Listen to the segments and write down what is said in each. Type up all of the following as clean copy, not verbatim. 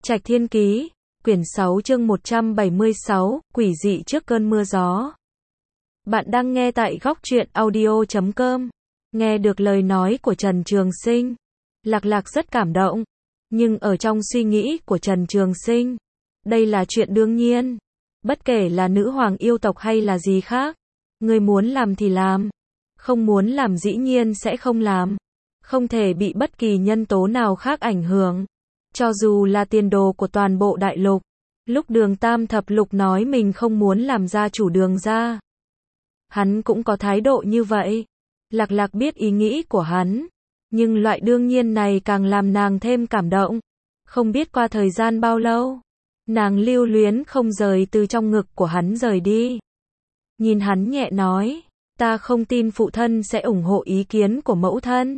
Trạch Thiên Ký, quyển 6 chương 176, quỷ dị trước cơn mưa gió. Bạn đang nghe tại góc truyện audio.com. Nghe được lời nói của Trần Trường Sinh, Lạc Lạc rất cảm động. Nhưng ở trong suy nghĩ của Trần Trường Sinh, đây là chuyện đương nhiên. Bất kể là nữ hoàng yêu tộc hay là gì khác, người muốn làm thì làm, không muốn làm dĩ nhiên sẽ không làm. Không thể bị bất kỳ nhân tố nào khác ảnh hưởng. Cho dù là tiền đồ của toàn bộ đại lục. Lúc Đường Tam Thập Lục nói mình không muốn làm gia chủ Đường gia, hắn cũng có thái độ như vậy. Lạc Lạc biết ý nghĩ của hắn, nhưng loại đương nhiên này càng làm nàng thêm cảm động. Không biết qua thời gian bao lâu, nàng lưu luyến không rời từ trong ngực của hắn rời đi. Nhìn hắn nhẹ nói, ta không tin phụ thân sẽ ủng hộ ý kiến của mẫu thân.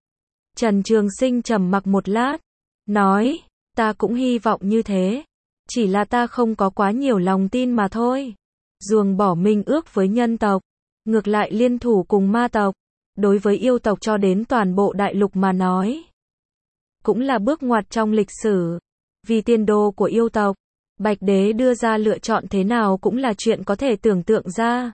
Trần Trường Sinh trầm mặc một lát, nói, ta cũng hy vọng như thế. Chỉ là ta không có quá nhiều lòng tin mà thôi. Ruồng bỏ minh ước với nhân tộc, ngược lại liên thủ cùng ma tộc. Đối với yêu tộc cho đến toàn bộ đại lục mà nói, cũng là bước ngoặt trong lịch sử. Vì tiền đồ của yêu tộc, Bạch Đế đưa ra lựa chọn thế nào cũng là chuyện có thể tưởng tượng ra.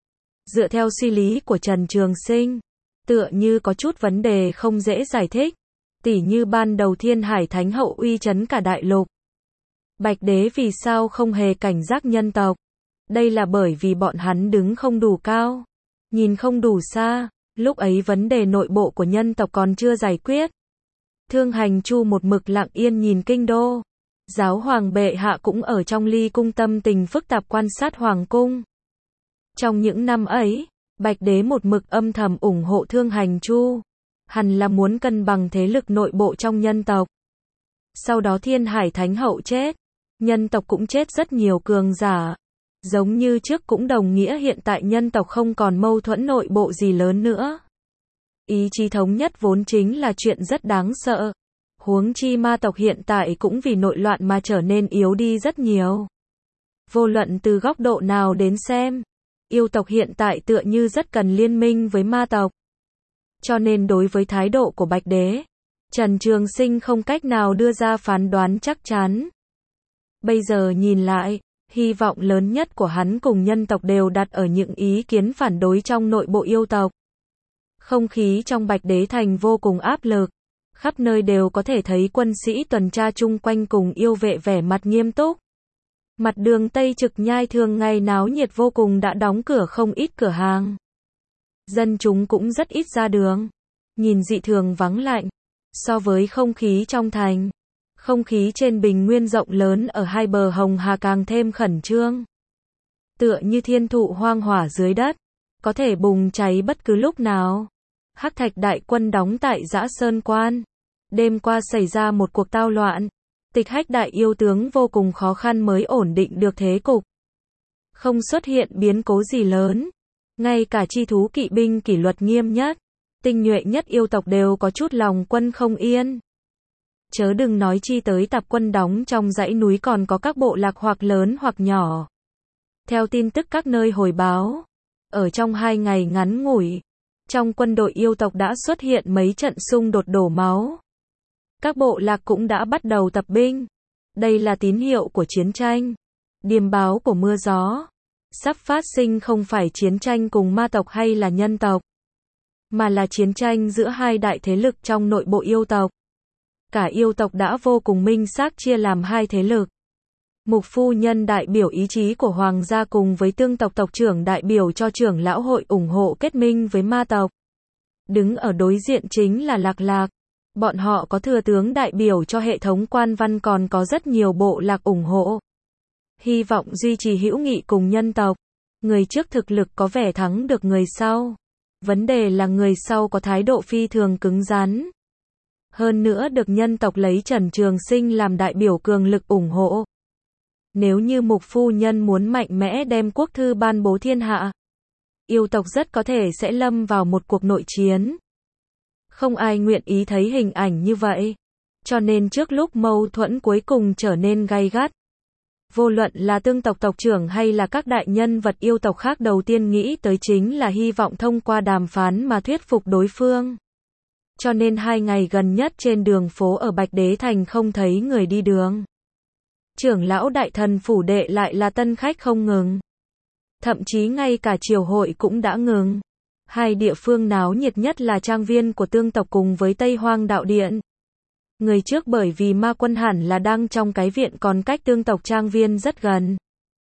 Dựa theo suy lý của Trần Trường Sinh, tựa như có chút vấn đề không dễ giải thích. Tỉ như ban đầu Thiên Hải Thánh Hậu uy chấn cả đại lục. Bạch Đế vì sao không hề cảnh giác nhân tộc? Đây là bởi vì bọn hắn đứng không đủ cao, nhìn không đủ xa. Lúc ấy vấn đề nội bộ của nhân tộc còn chưa giải quyết. Thương Hành Chu một mực lặng yên nhìn kinh đô. Giáo hoàng bệ hạ cũng ở trong ly cung tâm tình phức tạp quan sát hoàng cung. Trong những năm ấy, Bạch Đế một mực âm thầm ủng hộ Thương Hành Chu. Hẳn là muốn cân bằng thế lực nội bộ trong nhân tộc. Sau đó Thiên Hải Thánh Hậu chết, nhân tộc cũng chết rất nhiều cường giả. Giống như trước cũng đồng nghĩa hiện tại nhân tộc không còn mâu thuẫn nội bộ gì lớn nữa. Ý chí thống nhất vốn chính là chuyện rất đáng sợ. Huống chi ma tộc hiện tại cũng vì nội loạn mà trở nên yếu đi rất nhiều. Vô luận từ góc độ nào đến xem, yêu tộc hiện tại tựa như rất cần liên minh với ma tộc. Cho nên đối với thái độ của Bạch Đế, Trần Trường Sinh không cách nào đưa ra phán đoán chắc chắn. Bây giờ nhìn lại, hy vọng lớn nhất của hắn cùng nhân tộc đều đặt ở những ý kiến phản đối trong nội bộ yêu tộc. Không khí trong Bạch Đế Thành vô cùng áp lực. Khắp nơi đều có thể thấy quân sĩ tuần tra chung quanh cùng yêu vệ vẻ mặt nghiêm túc. Mặt đường Tây Trực Nhai thường ngày náo nhiệt vô cùng đã đóng cửa không ít cửa hàng. Dân chúng cũng rất ít ra đường. Nhìn dị thường vắng lạnh. So với không khí trong thành, không khí trên bình nguyên rộng lớn ở hai bờ Hồng Hà càng thêm khẩn trương. Tựa như thiên thụ hoang hỏa dưới đất, có thể bùng cháy bất cứ lúc nào. Hắc Thạch đại quân đóng tại Dã Sơn Quan. Đêm qua xảy ra một cuộc tao loạn. Tịch Hách đại yêu tướng vô cùng khó khăn mới ổn định được thế cục. Không xuất hiện biến cố gì lớn. Ngay cả chi thú kỵ binh kỷ luật nghiêm nhất, tinh nhuệ nhất yêu tộc đều có chút lòng quân không yên. Chớ đừng nói chi tới tạp quân đóng trong dãy núi còn có các bộ lạc hoặc lớn hoặc nhỏ. Theo tin tức các nơi hồi báo, ở trong 2 ngày ngắn ngủi, trong quân đội yêu tộc đã xuất hiện mấy trận xung đột đổ máu. Các bộ lạc cũng đã bắt đầu tập binh. Đây là tín hiệu của chiến tranh, điềm báo của mưa gió. Sắp phát sinh không phải chiến tranh cùng ma tộc hay là nhân tộc, mà là chiến tranh giữa hai đại thế lực trong nội bộ yêu tộc. Cả yêu tộc đã vô cùng minh xác chia làm hai thế lực. Mục phu nhân đại biểu ý chí của hoàng gia cùng với Tương tộc tộc trưởng đại biểu cho trưởng lão hội ủng hộ kết minh với ma tộc. Đứng ở đối diện chính là Lạc Lạc. Bọn họ có thừa tướng đại biểu cho hệ thống quan văn còn có rất nhiều bộ lạc ủng hộ. Hy vọng duy trì hữu nghị cùng nhân tộc. Người trước thực lực có vẻ thắng được người sau. Vấn đề là người sau có thái độ phi thường cứng rắn. Hơn nữa được nhân tộc lấy Trần Trường Sinh làm đại biểu cường lực ủng hộ. Nếu như mục phu nhân muốn mạnh mẽ đem quốc thư ban bố thiên hạ, yêu tộc rất có thể sẽ lâm vào một cuộc nội chiến. Không ai nguyện ý thấy hình ảnh như vậy. Cho nên trước lúc mâu thuẫn cuối cùng trở nên gay gắt, vô luận là Tương tộc tộc trưởng hay là các đại nhân vật yêu tộc khác đầu tiên nghĩ tới chính là hy vọng thông qua đàm phán mà thuyết phục đối phương. Cho nên 2 ngày gần nhất trên đường phố ở Bạch Đế Thành không thấy người đi đường. Trưởng lão đại thần phủ đệ lại là tân khách không ngừng. Thậm chí ngay cả triều hội cũng đã ngừng. Hai địa phương náo nhiệt nhất là trang viên của tương tộc cùng với Tây Hoang đạo điện. Người trước bởi vì ma quân hẳn là đang trong cái viện còn cách tương tộc trang viên rất gần.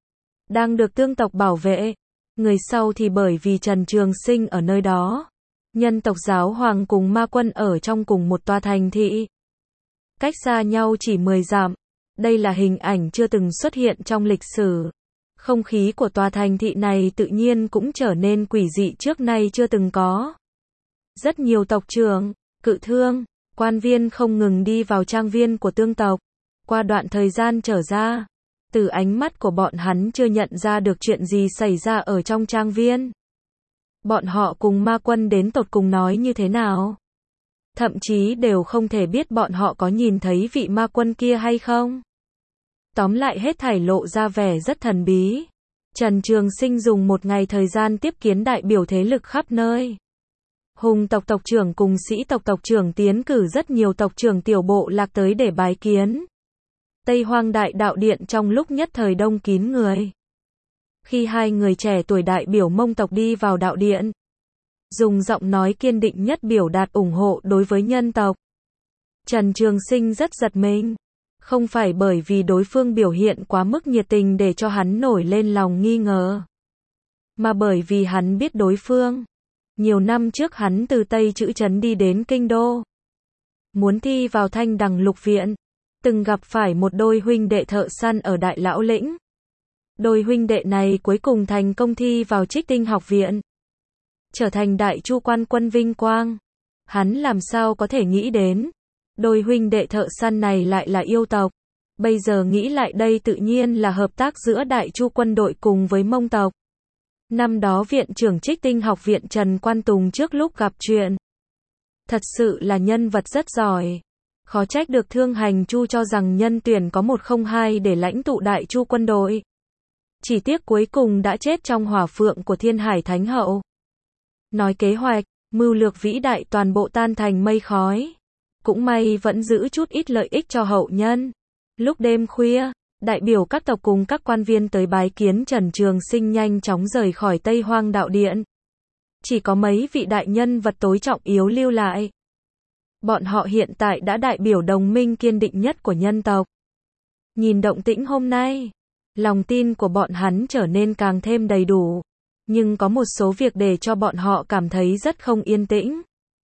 Đang được tương tộc bảo vệ. Người sau thì bởi vì Trần Trường Sinh ở nơi đó. Nhân tộc giáo hoàng cùng ma quân ở trong cùng một tòa thành thị. Cách xa nhau chỉ 10 dặm. Đây là hình ảnh chưa từng xuất hiện trong lịch sử. Không khí của tòa thành thị này tự nhiên cũng trở nên quỷ dị trước nay chưa từng có. Rất nhiều tộc trưởng, cự thương, quan viên không ngừng đi vào trang viên của tương tộc. Qua đoạn thời gian trở ra, từ ánh mắt của bọn hắn chưa nhận ra được chuyện gì xảy ra ở trong trang viên. Bọn họ cùng ma quân đến tột cùng nói như thế nào? Thậm chí đều không thể biết bọn họ có nhìn thấy vị ma quân kia hay không. Tóm lại hết thảy lộ ra vẻ rất thần bí. Trần Trường Sinh dùng một ngày thời gian tiếp kiến đại biểu thế lực khắp nơi. Hùng tộc tộc trưởng cùng Sĩ tộc tộc trưởng tiến cử rất nhiều tộc trưởng tiểu bộ lạc tới để bái kiến. Tây Hoang đại đạo điện trong lúc nhất thời đông kín người. Khi hai người trẻ tuổi đại biểu Mông tộc đi vào đạo điện, dùng giọng nói kiên định nhất biểu đạt ủng hộ đối với nhân tộc. Trần Trường Sinh rất giật mình. Không phải bởi vì đối phương biểu hiện quá mức nhiệt tình để cho hắn nổi lên lòng nghi ngờ. Mà bởi vì hắn biết đối phương. Nhiều năm trước hắn từ Tây Trữ Trấn đi đến Kinh Đô. Muốn thi vào Thanh Đằng Lục Viện. Từng gặp phải một đôi huynh đệ thợ săn ở Đại Lão Lĩnh. Đôi huynh đệ này cuối cùng thành công thi vào Trích Tinh Học Viện. Trở thành Đại Chu Quan quân vinh quang. Hắn làm sao có thể nghĩ đến. Đôi huynh đệ thợ săn này lại là yêu tộc. Bây giờ nghĩ lại đây tự nhiên là hợp tác giữa Đại Chu quân đội cùng với Mông tộc. Năm đó viện trưởng Trích Tinh Học Viện Trần Quan Tùng trước lúc gặp chuyện. Thật sự là nhân vật rất giỏi. Khó trách được Thương Hành Chu cho rằng nhân tuyển có 102 để lãnh tụ Đại Chu quân đội. Chỉ tiếc cuối cùng đã chết trong hỏa phượng của Thiên Hải Thánh Hậu. Nói kế hoạch, mưu lược vĩ đại toàn bộ tan thành mây khói. Cũng may vẫn giữ chút ít lợi ích cho hậu nhân. Lúc đêm khuya, đại biểu các tộc cùng các quan viên tới bái kiến Trần Trường Sinh nhanh chóng rời khỏi Tây Hoang đạo điện. Chỉ có mấy vị đại nhân vật tối trọng yếu lưu lại. Bọn họ hiện tại đã đại biểu đồng minh kiên định nhất của nhân tộc. Nhìn động tĩnh hôm nay, lòng tin của bọn hắn trở nên càng thêm đầy đủ. Nhưng có một số việc để cho bọn họ cảm thấy rất không yên tĩnh.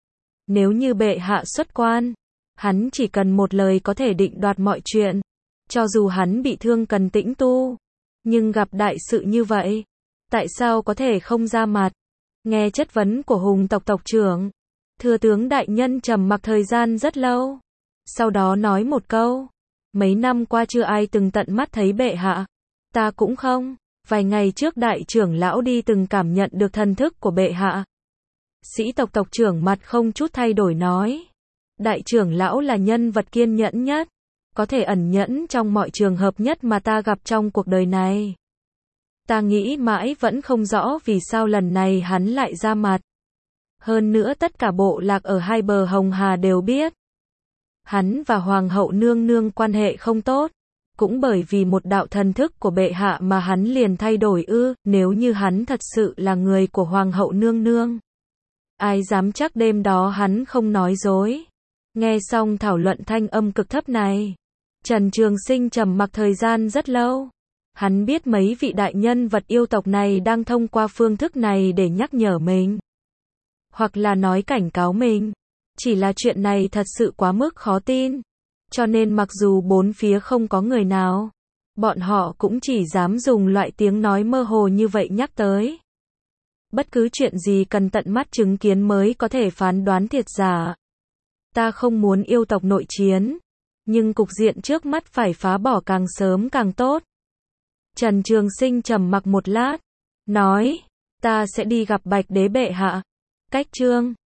Nếu như bệ hạ xuất quan, hắn chỉ cần một lời có thể định đoạt mọi chuyện. Cho dù hắn bị thương cần tĩnh tu. Nhưng gặp đại sự như vậy, tại sao có thể không ra mặt? Nghe chất vấn của Hùng tộc tộc trưởng, thừa tướng đại nhân trầm mặc thời gian rất lâu. Sau đó nói một câu, mấy năm qua chưa ai từng tận mắt thấy bệ hạ. Ta cũng không. Vài ngày trước đại trưởng lão đi từng cảm nhận được thần thức của bệ hạ. Sĩ tộc tộc trưởng mặt không chút thay đổi nói. Đại trưởng lão là nhân vật kiên nhẫn nhất. Có thể ẩn nhẫn trong mọi trường hợp nhất mà ta gặp trong cuộc đời này. Ta nghĩ mãi vẫn không rõ vì sao lần này hắn lại ra mặt. Hơn nữa tất cả bộ lạc ở hai bờ Hồng Hà đều biết. Hắn và Hoàng hậu nương nương quan hệ không tốt. Cũng bởi vì một đạo thần thức của bệ hạ mà hắn liền thay đổi ư, nếu như hắn thật sự là người của Hoàng hậu nương nương. Ai dám chắc đêm đó hắn không nói dối. Nghe xong thảo luận thanh âm cực thấp này, Trần Trường Sinh trầm mặc thời gian rất lâu. Hắn biết mấy vị đại nhân vật yêu tộc này đang thông qua phương thức này để nhắc nhở mình. Hoặc là nói cảnh cáo mình. Chỉ là chuyện này thật sự quá mức khó tin. Cho nên mặc dù bốn phía không có người nào, bọn họ cũng chỉ dám dùng loại tiếng nói mơ hồ như vậy nhắc tới. Bất cứ chuyện gì cần tận mắt chứng kiến mới có thể phán đoán thiệt giả. Ta không muốn yêu tộc nội chiến, nhưng cục diện trước mắt phải phá bỏ càng sớm càng tốt. Trần Trường Sinh trầm mặc một lát, nói, ta sẽ đi gặp Bạch Đế bệ hạ. Cách chương